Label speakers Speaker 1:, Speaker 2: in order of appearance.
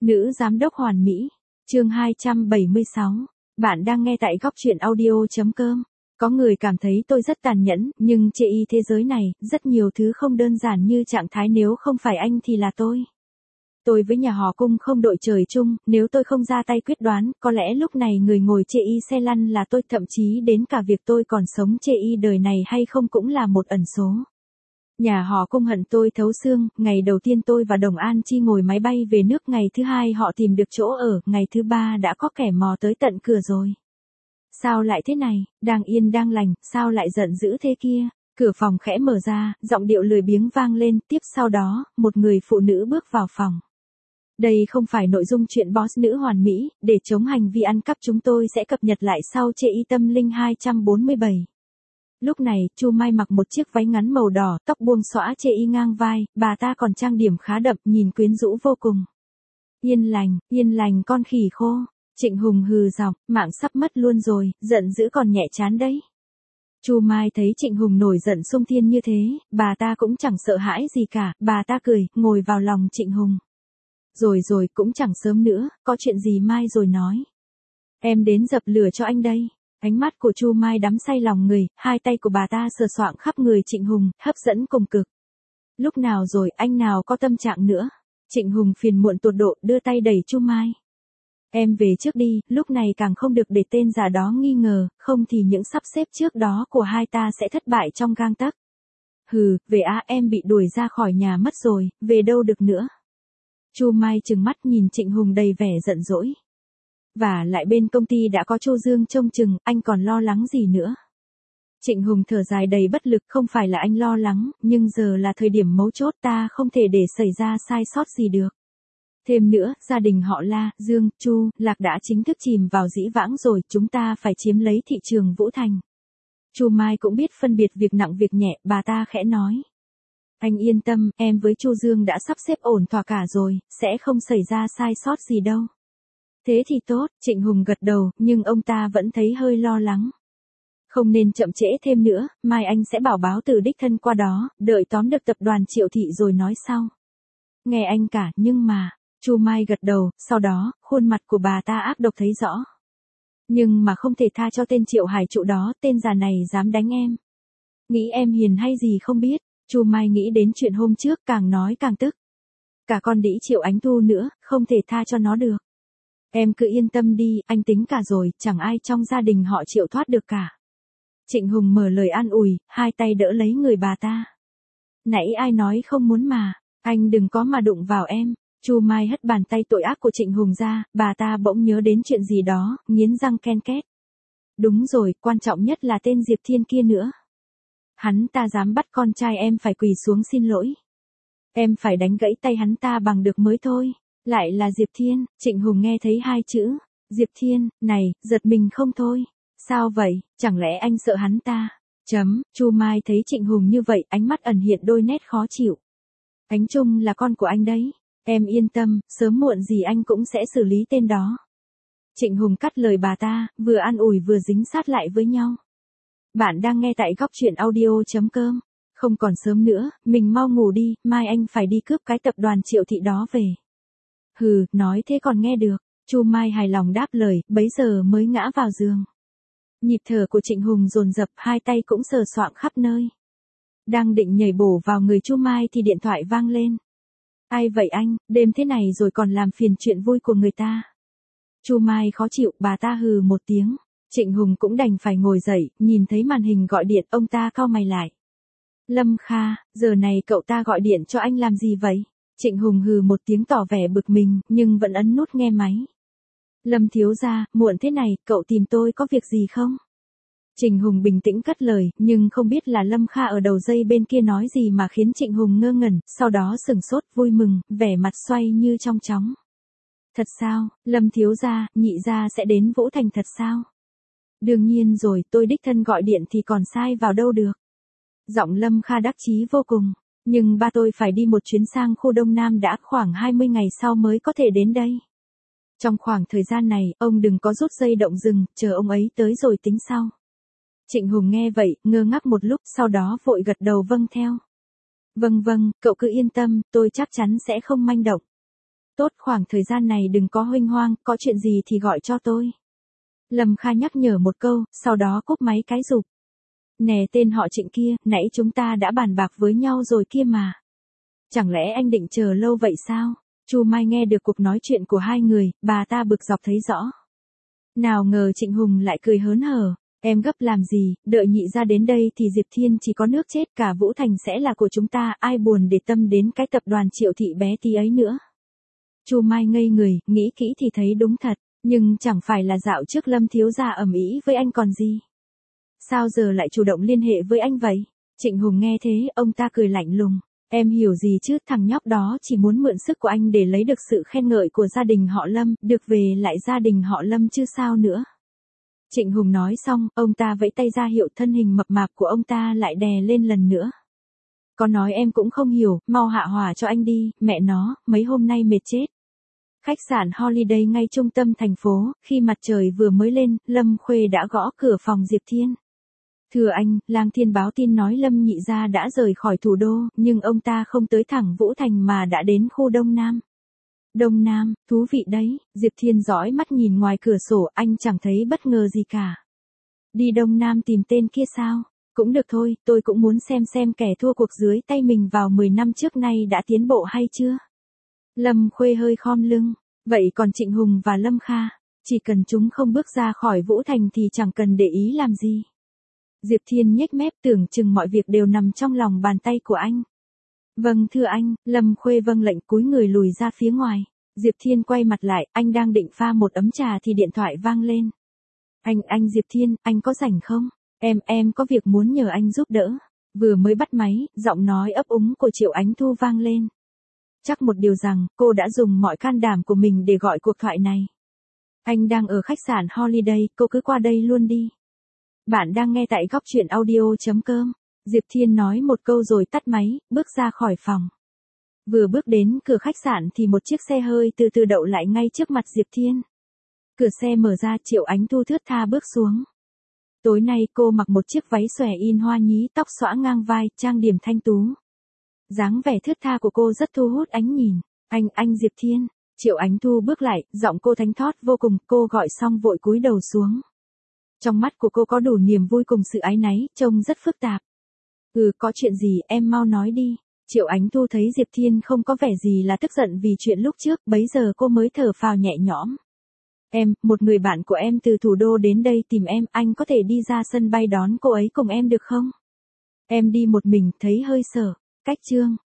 Speaker 1: Nữ giám đốc hoàn mỹ. Chương 276. Bạn đang nghe tại góc chuyện audio.com. Có người cảm thấy tôi rất tàn nhẫn, nhưng chê y thế giới này, rất nhiều thứ không đơn giản như trạng thái nếu không phải anh thì là tôi. Tôi với nhà họ Cung không đội trời chung, nếu tôi không ra tay quyết đoán, có lẽ lúc này người ngồi chê y xe lăn là tôi, thậm chí đến cả việc tôi còn sống chê y đời này hay không cũng là một ẩn số. Nhà họ Cung hận tôi thấu xương, ngày đầu tiên tôi và Đồng An Chi ngồi máy bay về nước, ngày thứ hai họ tìm được chỗ ở, ngày thứ ba đã có kẻ mò tới tận cửa rồi. Sao lại thế này, đang yên đang lành, sao lại giận dữ thế kia? Cửa phòng khẽ mở ra, giọng điệu lười biếng vang lên, tiếp sau đó, một người phụ nữ bước vào phòng. Đây không phải nội dung chuyện boss nữ hoàn mỹ, để chống hành vi ăn cắp chúng tôi sẽ cập nhật lại sau chê y tâm linh 247. Lúc này, Chu Mai mặc một chiếc váy ngắn màu đỏ, tóc buông xõa chê y ngang vai, bà ta còn trang điểm khá đậm, nhìn quyến rũ vô cùng. Yên lành con khỉ khô. Trịnh Hùng hừ giọng, mạng sắp mất luôn rồi, giận dữ còn nhẹ chán đấy. Chu Mai thấy Trịnh Hùng nổi giận xung thiên như thế, bà ta cũng chẳng sợ hãi gì cả, bà ta cười, ngồi vào lòng Trịnh Hùng. Rồi, cũng chẳng sớm nữa, có chuyện gì mai rồi nói. Em đến dập lửa cho anh đây. Ánh mắt của Chu Mai đắm say lòng người, hai tay của bà ta sờ soạng khắp người Trịnh Hùng, hấp dẫn cùng cực. Lúc nào rồi, anh nào có tâm trạng nữa. Trịnh Hùng phiền muộn tột độ, đưa tay đẩy Chu Mai. Em về trước đi, lúc này càng không được để tên già đó nghi ngờ, không thì những sắp xếp trước đó của hai ta sẽ thất bại trong gang tấc. Hừ, về em bị đuổi ra khỏi nhà mất rồi, về đâu được nữa. Chu Mai trừng mắt nhìn Trịnh Hùng đầy vẻ giận dỗi. Và lại bên công ty đã có Chu Dương trông chừng, anh còn lo lắng gì nữa. Trịnh Hùng thở dài đầy bất lực, không phải là anh lo lắng, nhưng giờ là thời điểm mấu chốt, ta không thể để xảy ra sai sót gì được. Thêm nữa, gia đình họ La, Dương, Chu, Lạc đã chính thức chìm vào dĩ vãng rồi, chúng ta phải chiếm lấy thị trường Vũ Thành. Chu Mai cũng biết phân biệt việc nặng việc nhẹ, bà ta khẽ nói. Anh yên tâm, em với Chu Dương đã sắp xếp ổn thỏa cả rồi, sẽ không xảy ra sai sót gì đâu. Thế thì tốt, Trịnh Hùng gật đầu, nhưng ông ta vẫn thấy hơi lo lắng. Không nên chậm trễ thêm nữa, mai anh sẽ bảo báo từ đích thân qua đó, đợi tóm được tập đoàn Triệu Thị rồi nói sau. Nghe anh cả, nhưng mà, Chu Mai gật đầu, sau đó, khuôn mặt của bà ta ác độc thấy rõ. Nhưng mà không thể tha cho tên Triệu Hải Trụ đó, tên già này dám đánh em. Nghĩ em hiền hay gì không biết, Chu Mai nghĩ đến chuyện hôm trước, càng nói càng tức. Cả con đĩ Triệu Ánh Thu nữa, không thể tha cho nó được. Em cứ yên tâm đi, anh tính cả rồi, chẳng ai trong gia đình họ Triệu thoát được cả. Trịnh Hùng mở lời an ủi, hai tay đỡ lấy người bà ta. Nãy ai nói không muốn mà, anh đừng có mà đụng vào em. Chu Mai hất bàn tay tội ác của Trịnh Hùng ra, bà ta bỗng nhớ đến chuyện gì đó, nghiến răng ken két. Đúng rồi, quan trọng nhất là tên Diệp Thiên kia nữa. Hắn ta dám bắt con trai em phải quỳ xuống xin lỗi. Em phải đánh gãy tay hắn ta bằng được mới thôi. Lại là Diệp Thiên, Trịnh Hùng nghe thấy hai chữ, Diệp Thiên, này, giật mình không thôi. Sao vậy, chẳng lẽ anh sợ hắn ta? Chu Mai thấy Trịnh Hùng như vậy, ánh mắt ẩn hiện đôi nét khó chịu. Ánh Trung là con của anh đấy. Em yên tâm, sớm muộn gì anh cũng sẽ xử lý tên đó. Trịnh Hùng cắt lời bà ta, vừa an ủi vừa dính sát lại với nhau. Bạn đang nghe tại góc chuyện audio.com. Không còn sớm nữa, mình mau ngủ đi, mai anh phải đi cướp cái tập đoàn Triệu Thị đó về. Hừ, nói thế còn nghe được. Chu Mai hài lòng đáp lời, bấy giờ mới ngã vào giường. Nhịp thở của Trịnh Hùng dồn dập, hai tay cũng sờ soạng khắp nơi. Đang định nhảy bổ vào người Chu Mai thì điện thoại vang lên. Ai vậy anh, đêm thế này rồi còn làm phiền chuyện vui của người ta. Chu Mai khó chịu, bà ta hừ một tiếng. Trịnh Hùng cũng đành phải ngồi dậy, nhìn thấy màn hình gọi điện, ông ta cau mày lại. Lâm Kha, giờ này cậu ta gọi điện cho anh làm gì vậy? Trịnh Hùng hừ một tiếng tỏ vẻ bực mình, nhưng vẫn ấn nút nghe máy. Lâm thiếu gia, muộn thế này, cậu tìm tôi có việc gì không? Trịnh Hùng bình tĩnh cất lời, nhưng không biết là Lâm Kha ở đầu dây bên kia nói gì mà khiến Trịnh Hùng ngơ ngẩn, sau đó sừng sốt, vui mừng, vẻ mặt xoay như trong chóng. Thật sao, Lâm thiếu gia, nhị gia sẽ đến Vũ Thành thật sao? Đương nhiên rồi, tôi đích thân gọi điện thì còn sai vào đâu được. Giọng Lâm Kha đắc chí vô cùng, nhưng ba tôi phải đi một chuyến sang khu Đông Nam đã, khoảng 20 ngày sau mới có thể đến đây. Trong khoảng thời gian này, ông đừng có rút dây động rừng, chờ ông ấy tới rồi tính sau. Trịnh Hùng nghe vậy, ngơ ngác một lúc, sau đó vội gật đầu vâng theo. Vâng, cậu cứ yên tâm, tôi chắc chắn sẽ không manh động. Tốt, khoảng thời gian này đừng có huênh hoang, có chuyện gì thì gọi cho tôi. Lâm Kha nhắc nhở một câu, sau đó cúp máy cái rụp. Nè tên họ Trịnh kia, nãy chúng ta đã bàn bạc với nhau rồi kia mà. Chẳng lẽ anh định chờ lâu vậy sao? Chu Mai nghe được cuộc nói chuyện của hai người, bà ta bực dọc thấy rõ. Nào ngờ Trịnh Hùng lại cười hớn hở, em gấp làm gì, đợi nhị ra đến đây thì Diệp Thiên chỉ có nước chết, cả Vũ Thành sẽ là của chúng ta, ai buồn để tâm đến cái tập đoàn Triệu thị bé tí ấy nữa. Chu Mai ngây người, nghĩ kỹ thì thấy đúng thật, nhưng chẳng phải là dạo trước Lâm thiếu gia ầm ĩ với anh còn gì. Sao giờ lại chủ động liên hệ với anh vậy? Trịnh Hùng nghe thế, ông ta cười lạnh lùng. Em hiểu gì chứ, thằng nhóc đó chỉ muốn mượn sức của anh để lấy được sự khen ngợi của gia đình họ Lâm, được về lại gia đình họ Lâm chứ sao nữa. Trịnh Hùng nói xong, ông ta vẫy tay ra hiệu, thân hình mập mạp của ông ta lại đè lên lần nữa. Có nói em cũng không hiểu, mau hạ hỏa cho anh đi, mẹ nó, mấy hôm nay mệt chết. Khách sạn Holiday ngay trung tâm thành phố, khi mặt trời vừa mới lên, Lâm Khuê đã gõ cửa phòng Diệp Thiên. Thưa anh, Lang Thiên báo tin nói Lâm nhị gia đã rời khỏi thủ đô, nhưng ông ta không tới thẳng Vũ Thành mà đã đến khu Đông Nam. Đông Nam, thú vị đấy, Diệp Thiên dõi mắt nhìn ngoài cửa sổ, anh chẳng thấy bất ngờ gì cả. Đi Đông Nam tìm tên kia sao? Cũng được thôi, tôi cũng muốn xem kẻ thua cuộc dưới tay mình vào 10 năm trước nay đã tiến bộ hay chưa. Lâm Khuê hơi khom lưng, vậy còn Trịnh Hùng và Lâm Kha, chỉ cần chúng không bước ra khỏi Vũ Thành thì chẳng cần để ý làm gì. Diệp Thiên nhếch mép, tưởng chừng mọi việc đều nằm trong lòng bàn tay của anh. Vâng thưa anh, Lâm Khuê vâng lệnh cúi người lùi ra phía ngoài. Diệp Thiên quay mặt lại, anh đang định pha một ấm trà thì điện thoại vang lên. Anh Diệp Thiên, anh có rảnh không? Em có việc muốn nhờ anh giúp đỡ. Vừa mới bắt máy, giọng nói ấp úng của Triệu Ánh Thu vang lên. Chắc một điều rằng, cô đã dùng mọi can đảm của mình để gọi cuộc thoại này. Anh đang ở khách sạn Holiday, cô cứ qua đây luôn đi. Bạn đang nghe tại góc truyện audio.com. Diệp Thiên nói một câu rồi tắt máy, bước ra khỏi phòng. Vừa bước đến cửa khách sạn thì một chiếc xe hơi từ từ đậu lại ngay trước mặt Diệp Thiên. Cửa xe mở ra, Triệu Ánh Thu thướt tha bước xuống. Tối nay cô mặc một chiếc váy xòe in hoa nhí, tóc xõa ngang vai, trang điểm thanh tú. Dáng vẻ thướt tha của cô rất thu hút ánh nhìn. Anh Diệp Thiên. Triệu Ánh Thu bước lại, giọng cô thánh thót vô cùng, cô gọi xong vội cúi đầu xuống. Trong mắt của cô có đủ niềm vui cùng sự áy náy, trông rất phức tạp. Có chuyện gì, em mau nói đi. Triệu Ánh Thu thấy Diệp Thiên không có vẻ gì là tức giận vì chuyện lúc trước, bấy giờ cô mới thở phào nhẹ nhõm. Một người bạn của em từ thủ đô đến đây tìm em, anh có thể đi ra sân bay đón cô ấy cùng em được không? Em đi một mình, thấy hơi sợ. Cách chương.